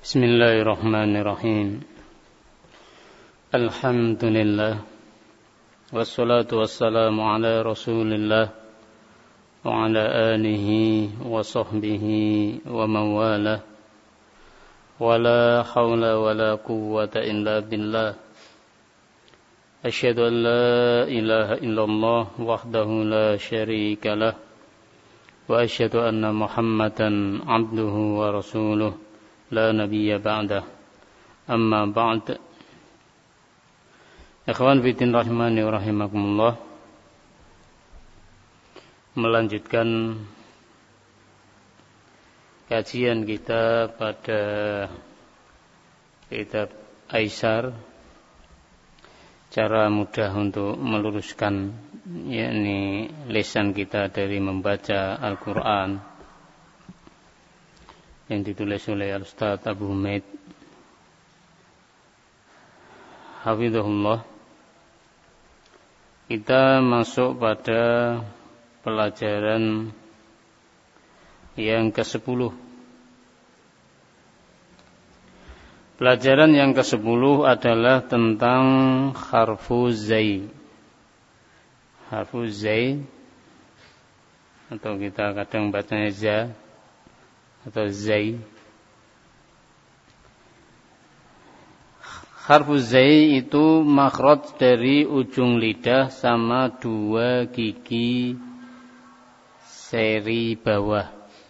Bismillahirrahmanirrahim. Alhamdulillah. Wassalatu wassalamu ala Rasulillah wa ala alihi wa sahbihi wa mawalah. Wa la hawla wa la quwwata illa billah. Asyhadu an la ilaha illallah wahdahu la syarika lah. Wa asyhadu anna Muhammadan abduhu wa rasuluh. La nabiyya ba'dah. Amma ba'd. Ikhwan fillah rahimani wa rahimakumullah. Melanjutkan kajian kita pada kitab Aisar, cara mudah untuk meluruskan yakni lisan kita dari membaca Al-Qur'an, yang ditulis oleh Al-Ustaz Abu Humaid hafizahullah. Kita masuk pada pelajaran yang ke-10. Pelajaran yang ke-10 adalah tentang harfuz zai. Harfuz zai, atau kita kadang bacanya za atau zai. Harfuz zai itu makhraj dari ujung lidah sama dua gigi seri bawah.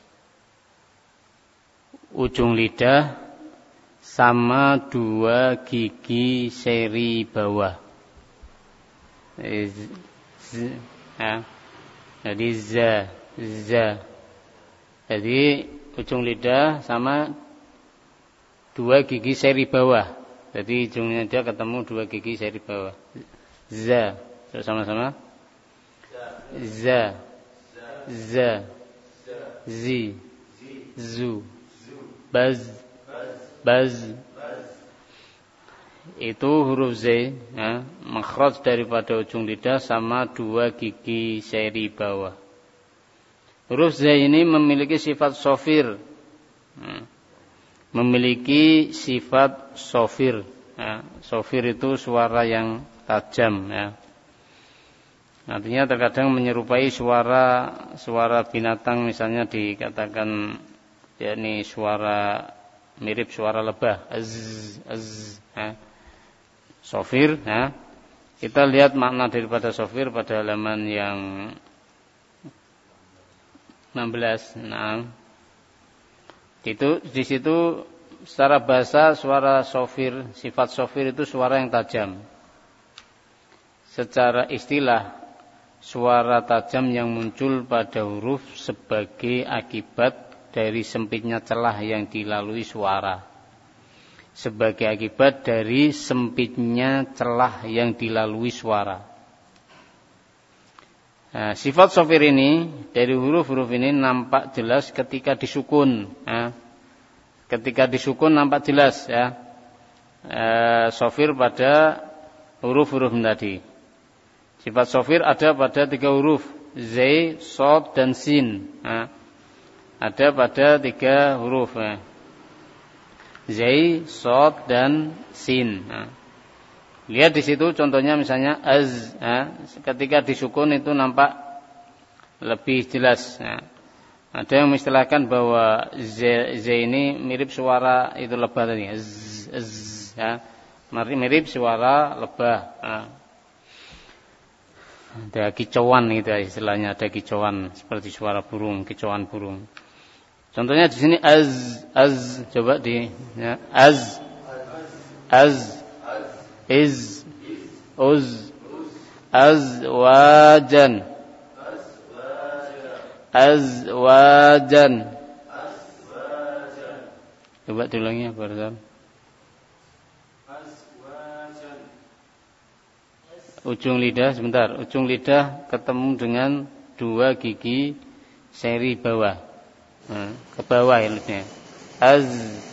Ujung lidah sama dua gigi seri bawah. Jadi za. Jadi ujung lidah sama dua gigi seri bawah. Jadi ujungnya dia ketemu dua gigi seri bawah. Za. Sama-sama. Za. Za. Zi. Zu. Baz. Baz. Itu huruf Z, ya, makhraj daripada ujung lidah sama dua gigi seri bawah. Huruf Z ini memiliki sifat sofir, memiliki sifat sofir. Ya. Sofir itu suara yang tajam. Ya. Artinya terkadang menyerupai suara binatang, misalnya dikatakan yakni suara mirip suara lebah. Ya. Sofir. Ya. Kita lihat makna daripada sofir pada halaman yang 16. Nah, di situ secara bahasa suara sofir, sifat sofir itu suara yang tajam. Secara istilah, suara tajam yang muncul pada huruf sebagai akibat dari sempitnya celah yang dilalui suara. Sebagai akibat dari sempitnya celah yang dilalui suara. Nah, sifat sofir ini dari huruf-huruf ini nampak jelas ketika disukun. Ya. Ketika disukun nampak jelas, ya. Sofir pada huruf-huruf tadi. Sifat sofir ada pada 3 huruf, zai, shad, dan sin. Ya. Ada pada 3 huruf, ya. Zai, shad, dan sin. Ya. Lihat di situ contohnya misalnya az, ya, ketika disukun itu nampak lebih jelas. Ya. Ada yang mengistilahkan bahwa z ini mirip suara itu lebah tadi, z, ya, mirip suara lebah. Ya. Ada kicauan itu istilahnya, ada kicauan seperti suara burung, kicauan burung. Contohnya di sini az, coba di, ya, az, iz, uz, azwajan, azwajan. Coba diulangi apa Rizal? Ujung lidah, sebentar. Ujung lidah ketemu dengan dua gigi seri bawah. Ke bawah ya. Az.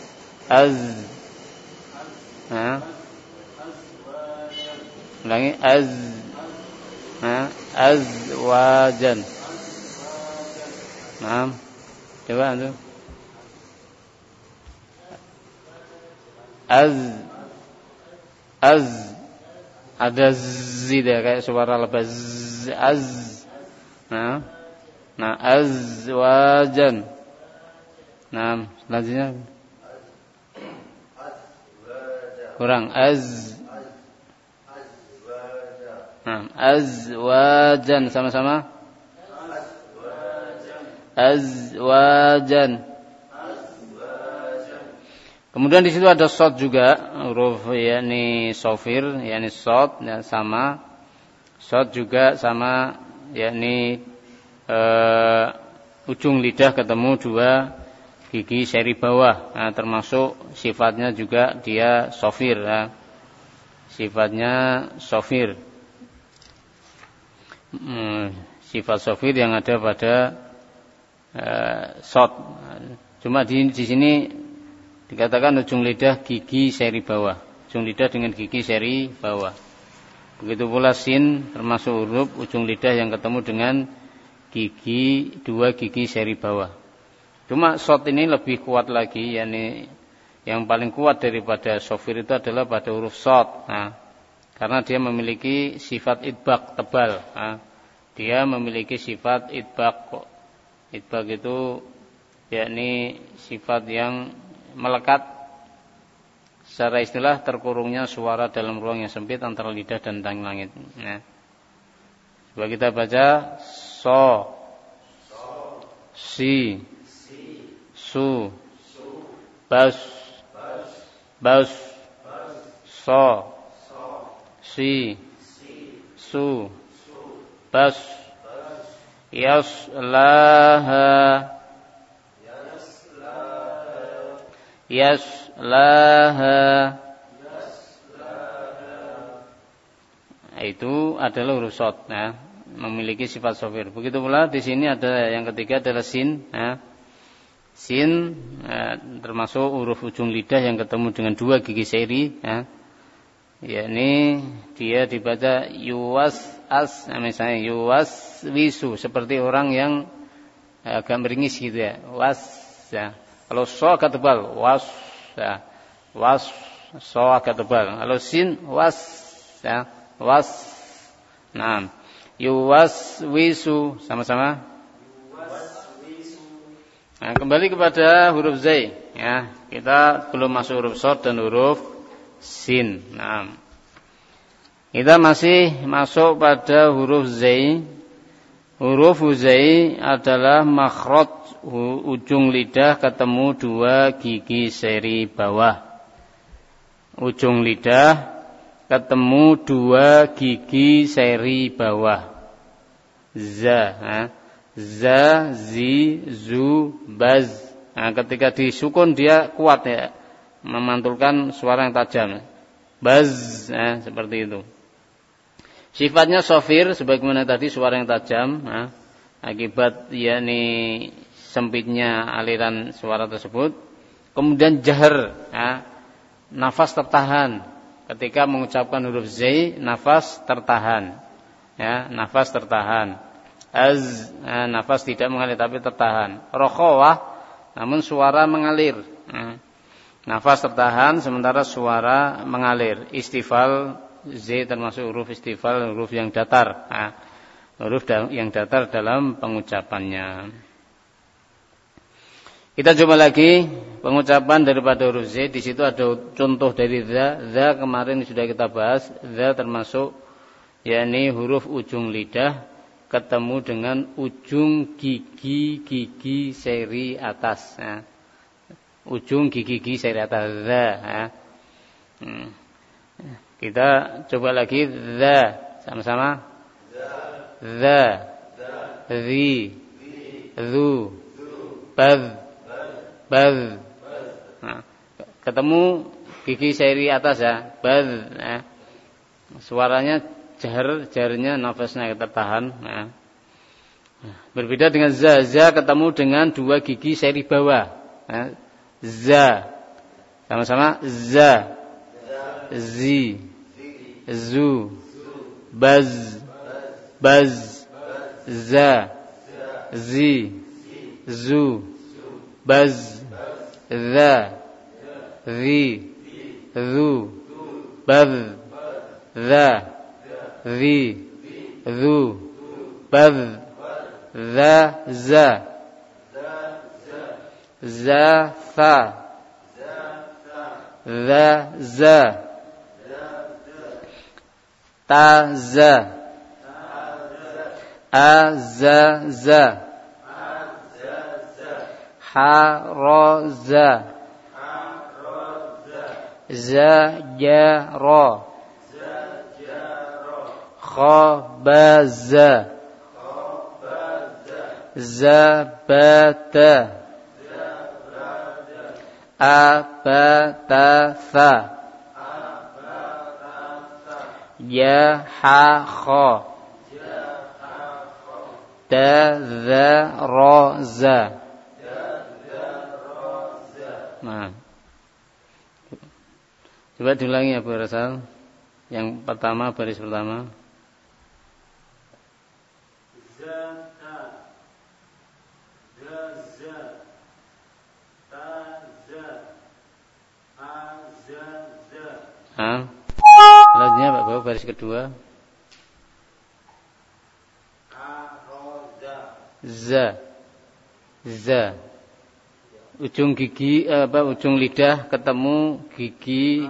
Ulangi azwajan. Nah, coba antum. Az ada z ya, kayak suara lebah az. Nah, azwajan. Nah, selanjutnya kurang azwajan sama-sama. Azwajan. Kemudian di situ ada shad juga, huruf yakni shafir, yakni shad ya, sama. Shad juga sama, yakni ujung lidah ketemu dua gigi seri bawah. Nah, termasuk sifatnya juga dia shafir ya. Sifatnya shafir. Sifat shafir yang ada pada shad. Cuma di sini dikatakan ujung lidah gigi seri bawah. Ujung lidah dengan gigi seri bawah. Begitu pula sin termasuk huruf ujung lidah yang ketemu dengan gigi dua gigi seri bawah. Cuma shad ini lebih kuat lagi, yakni yang paling kuat daripada shafir itu adalah pada huruf shad. Nah, karena dia memiliki sifat idbaq tebal. Nah, dia memiliki sifat idbaq. Idbaq itu yakni sifat yang melekat, secara istilah terkurungnya suara dalam ruang yang sempit antara lidah dan tang langit. Nah, coba kita baca so, si, su, bas, so, si, su, bas, yaslaha, itu adalah huruf shad, nah, memiliki sifat shafir. Begitu pula di sini ada yang ketiga adalah sin. Nah, sin termasuk huruf ujung lidah yang ketemu dengan dua gigi seri. Nah, yakni dia dibaca yuwas as, nah, misalnya yuwas wisu, seperti orang yang agak meringis gitu ya. Was ya. Kalau so agak tebal, was ya. Was so agak tebal. Kalau sin was ya, was. Nah, yuwas wisu sama-sama. Nah, kembali kepada huruf zai ya. Kita belum masuk huruf shad dan huruf sin. Nah, kita masih masuk pada huruf zai. Huruf zai adalah makhraj ujung lidah ketemu dua gigi seri bawah. Ujung lidah ketemu dua gigi seri bawah. Za, za, zi, zu, baz. Nah, ketika disukun dia kuat ya, memantulkan suara yang tajam. Baz, seperti itu. Sifatnya shafir sebagaimana tadi, suara yang tajam. Akibat yakni sempitnya aliran suara tersebut. Kemudian jahar, nafas tertahan. Ketika mengucapkan huruf zai, nafas tertahan. Ya, nafas tertahan. Az, nafas tidak mengalir tapi tertahan. Rokhawah, namun suara mengalir. Nafas tertahan sementara suara mengalir. Istifal, zai termasuk huruf istifal, huruf yang datar. Huruf yang datar dalam pengucapannya. Kita coba lagi pengucapan daripada huruf Z. Di situ ada contoh dari za. Za kemarin sudah kita bahas. Za termasuk yakni huruf ujung lidah ketemu dengan ujung gigi seri atas. Ujung gigi seri atas za. Kita coba lagi za sama-sama. Za, zi, zu, baz. Baz. Nah, ketemu gigi seri atas ya, baz. Suaranya jaharnya nafasnya tertahan. Berbeda dengan za. Za ketemu dengan dua gigi seri bawah. Za. Sama-sama za. Zi. Zu. Baz. Baz. Za. Zi. Zu. Baz. Za, zi, zu, bad, za, zi, zu, bad, za, za, za, fa, za, za, ta, za, a, za, za, ha, ra, za, za, ja, ra, kha, ba, za, za, ba, ta, a, ba, ta, fa, ya, ha, kha, ta, za, ra, za. Nah, coba diulangi ya Bu Rasal. Yang pertama, baris pertama. Za, ta, za, za, ta, za, a, za, za. Nah, selanjutnya Pak Bapak baris kedua. A, ro, za. Za, za. Ujung gigi ujung lidah ketemu gigi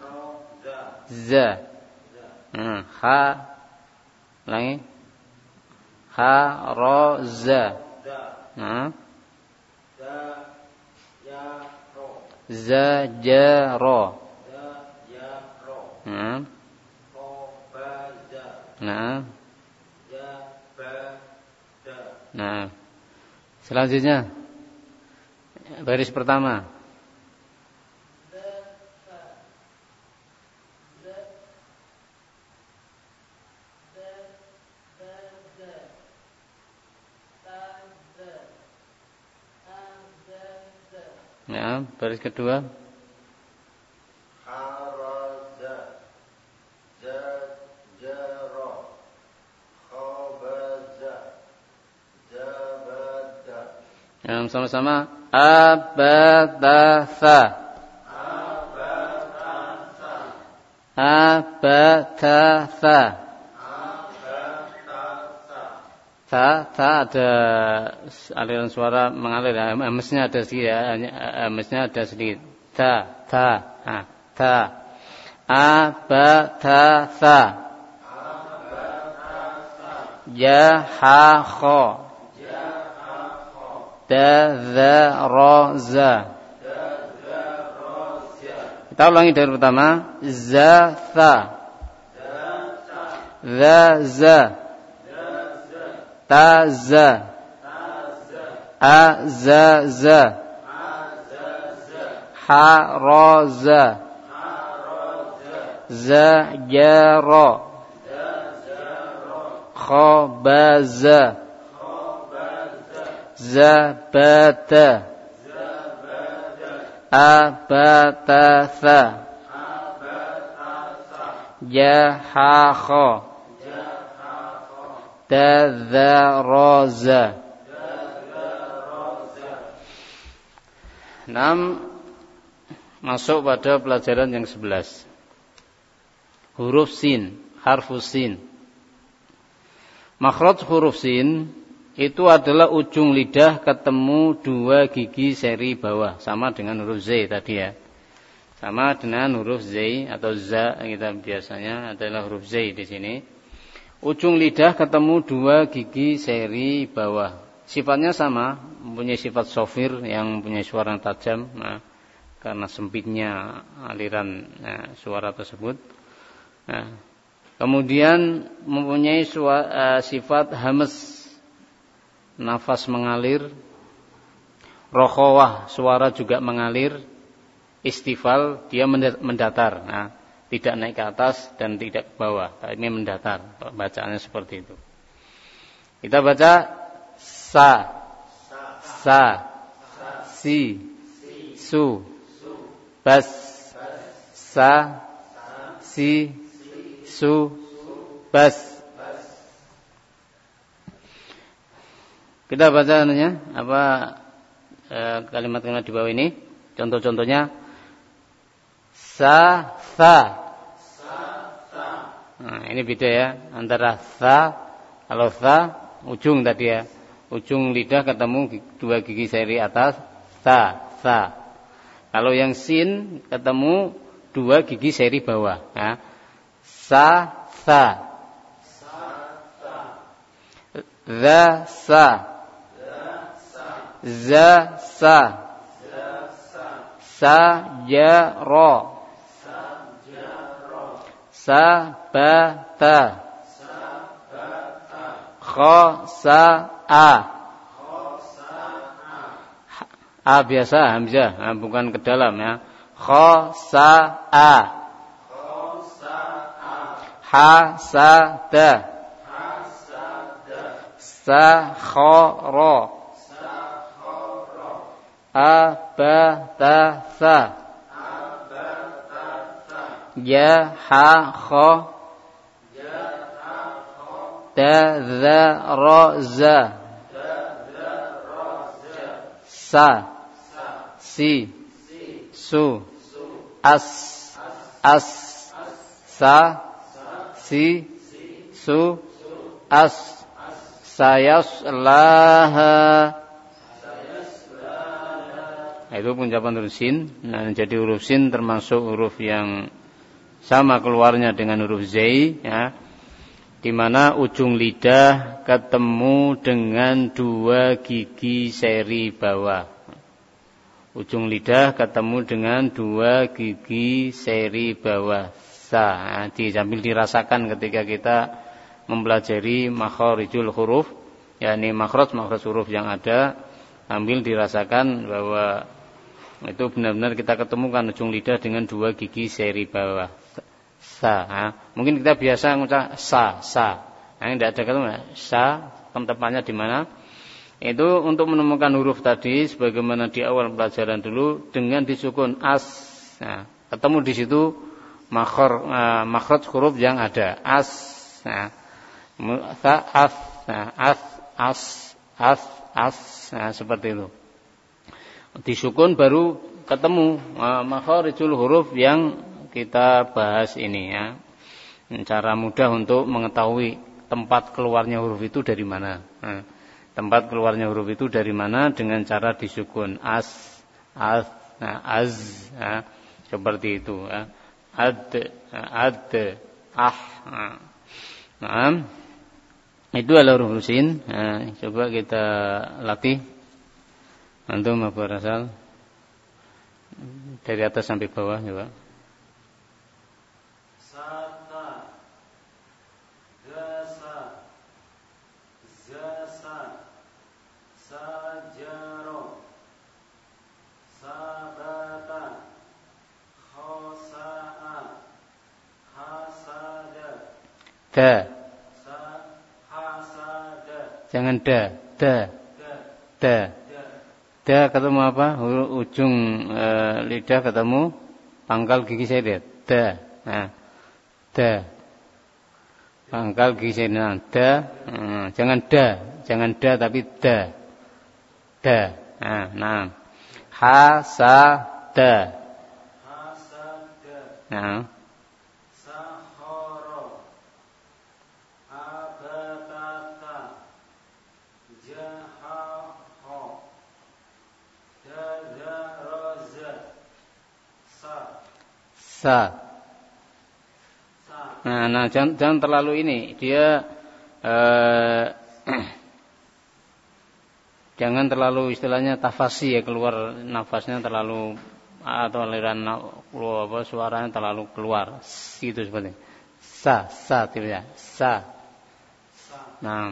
za. Ha, ulangi. Ha, ro, za. Nah. Za, ja, ro. Nah. Nah. Nah. Selanjutnya baris pertama. Ya, baris kedua. Haraza, zajara, khabaza, zabada. Yang sama-sama abatatha. Abatatha. Ta ada aliran suara mengalir ya. Mesnya ada sedikit ya. Mesnya ada sedikit. Ta. Abatatha. Ya, ha, kha. Da, za, ra, za. Kita ulangi dari pertama. Za, tha. Za, za. Ta, za. A, za, za. Ha, ra, za. Za, ja, ra. Kha, ba, za. Zabata, abatatha, jahakha, tadzaraza. 6. Masuk pada pelajaran yang 11. Huruf sin, harfus sin. Makhraj huruf sin itu adalah ujung lidah ketemu dua gigi seri bawah, sama dengan huruf Z tadi ya. Sama dengan huruf Z atau za, kita biasanya adalah huruf Z di sini. Ujung lidah ketemu dua gigi seri bawah. Sifatnya sama, mempunyai sifat sofir yang mempunyai suara yang tajam. Nah, karena sempitnya aliran suara tersebut. Nah, kemudian mempunyai sifat hamas, nafas mengalir, rokhawah, suara juga mengalir, istifal, dia mendatar. Nah, tidak naik ke atas dan tidak ke bawah, tapi mendatar. Bacaannya seperti itu. Kita baca sa, si, su, bas, sa, si, su, bas. Kita baca kalimat-kalimat di bawah ini. Contoh-contohnya sa, tha. Nah, ini beda ya antara tha. Kalau tha ujung tadi ya, ujung lidah ketemu dua gigi seri atas, tha, tha. Kalau yang sin ketemu dua gigi seri bawah, ya. Sa, tha. Za, sa. Za, sa. Sa, ja, ro. Sa, ba, ta. Kho, sa, a. A biasa hamzah, bukan ke dalam ya. Kho, sa, a. Ha, sa, da. Sa, kho, ro. A, ba, ta, sa. Ya, ha, kho. Da, za, ro, za. Sa, si, su, as, sa, si, su, as, sayaslaha. Itu pengucapan huruf sin. Nah, jadi huruf sin termasuk huruf yang sama keluarnya dengan huruf zai, ya, di mana ujung lidah ketemu dengan dua gigi seri bawah. Ujung lidah ketemu dengan dua gigi seri bawah. Sa, sambil dirasakan ketika kita mempelajari makharijul huruf, yakni makhraj huruf yang ada, sambil dirasakan bahwa itu benar-benar kita ketemukan ujung lidah dengan dua gigi seri bawah. Sa, mungkin kita biasa mengucap sa. Nah, tidak ada ketemu sa, tempatnya di mana? Itu untuk menemukan huruf tadi sebagaimana di awal pelajaran dulu dengan disukun as. Nah, ketemu di situ makhraj huruf yang ada as. Nah, as, nah, seperti itu. Disukun baru ketemu makharijul huruf yang kita bahas ini, ya. Cara mudah untuk mengetahui tempat keluarnya huruf itu dari mana. Nah, tempat keluarnya huruf itu dari mana dengan cara disukun as, nah, az, nah, seperti itu, ya. Ad, nah, itu adalah huruf sin. Nah, coba kita latih. Antum Abu Rasal dari atas sampai bawah coba. Sata, gasa, zasa, sajaro, sabata, khosa'a, hasada. Da. Hasada. Jangan da. Da ketemu apa? Ujung lidah ketemu pangkal gigi seri. Da. Nah, da. Pangkal gigi seri. Nah, da. Jangan da tapi da. Da. Nah. Hasada. Nah. Sahara. Abatata. Jahaha. Dadaraza. Sa. Nah, jangan terlalu ini. Dia jangan terlalu istilahnya tafasi ya, keluar nafasnya terlalu atau aliran suaranya terlalu keluar. Itu seperti sa tidak. Sa. Nah.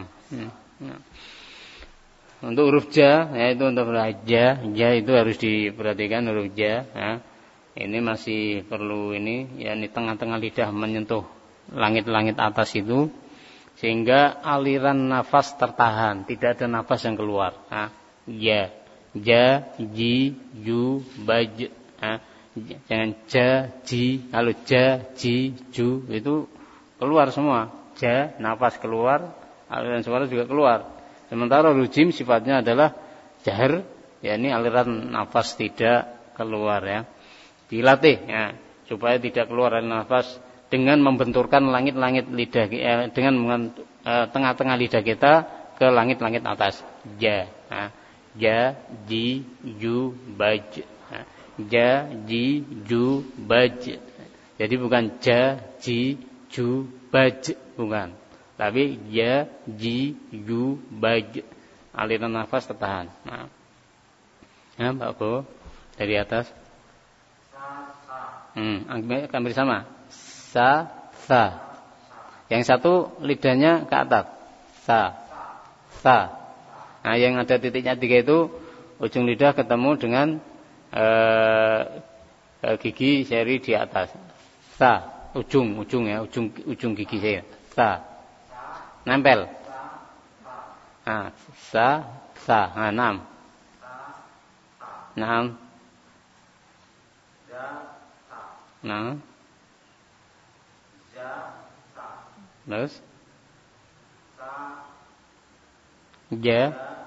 Untuk huruf ja, yaitu untuk huruf ja itu harus diperhatikan huruf ja. Ya. Ini masih perlu ini, yakni tengah-tengah lidah menyentuh langit-langit atas itu, sehingga aliran nafas tertahan, tidak ada nafas yang keluar. Ja, ji, ju, baj. Jangan ja, ji. Kalau ja, ji, ju itu keluar semua. Ja, nafas keluar, aliran suara juga keluar. Sementara huruf jim sifatnya adalah jahar, yakni aliran nafas tidak keluar, ya. Dilatih, ya. supaya tidak keluar dari nafas dengan membenturkan langit-langit lidah, dengan tengah-tengah lidah kita ke langit-langit atas. Ja, ja, ji, ju, baj. Ja, ji, ju, baj. Jadi bukan ja, ji, ju, baj, bukan. Tapi ja, ji, ju, baj. Aliran nafas tertahan. Nah, Pak Bu, dari atas. Ambil sama. Sa, sa. Yang satu lidahnya ke atas. Sa, sa. Nah, yang ada titiknya 3 itu ujung lidah ketemu dengan gigi seri di atas. Sa, ujung ya, ujung gigi saya. Sa. Nempel. Nah, sa, sa. Nah, 6. 6. Nah. Terus? Ja.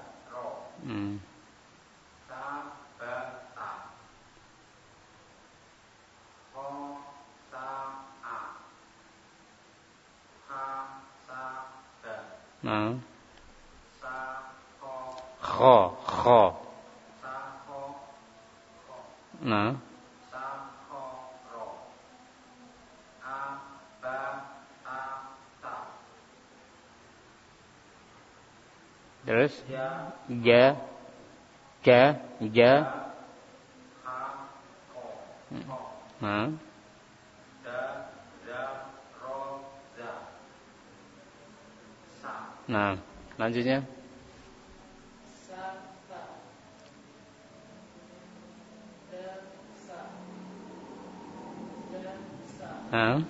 Nah. Kho. Nah. Terus? Ja. Nah. Nah, lanjutnya. Nah.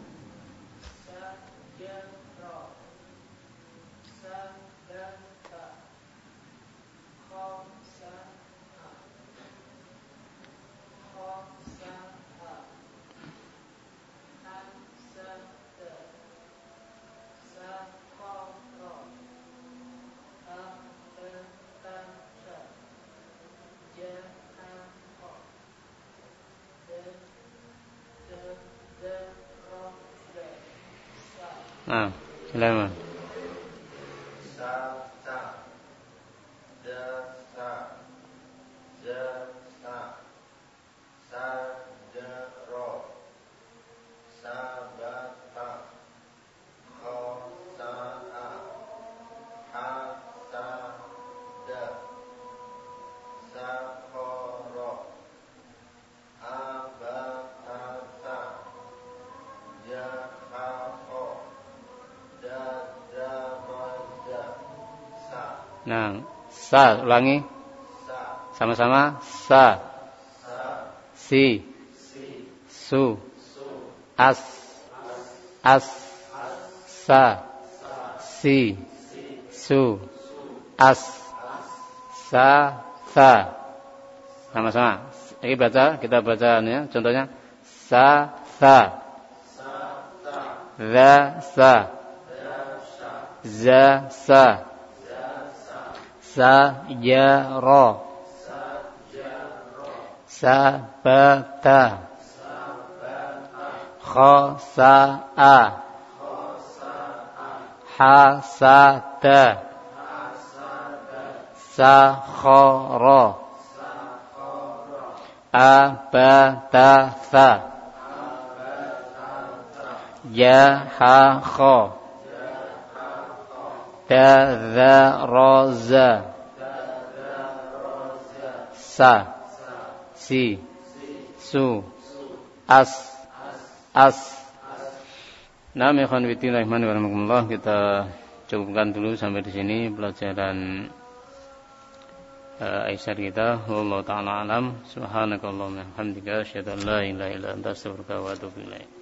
Nah, silakan. Nah, sa, ulangi. Sama-sama. Sa. Si. Su. As. Sa. Si. Su. As. Sa. Sama-sama. Lagi baca, kita baca ya. Contohnya. Sa. Za. Sa. Za. Sa. Sajaro. Sabata. Khosa'a. Hasada. Sakhara. Abatasa. Jahakha. Tadzaraza. Sa. Si. Su. As. Nah, ikhwan fillah rahimakumullah, kita cukupkan dulu sampai di sini pelajaran Aisyah kita. Wallahu ta'ala alam. Subhanakallahumma wa bihamdika asyhadu an la ilaha illa anta astaghfiruka wa atubu ilaik.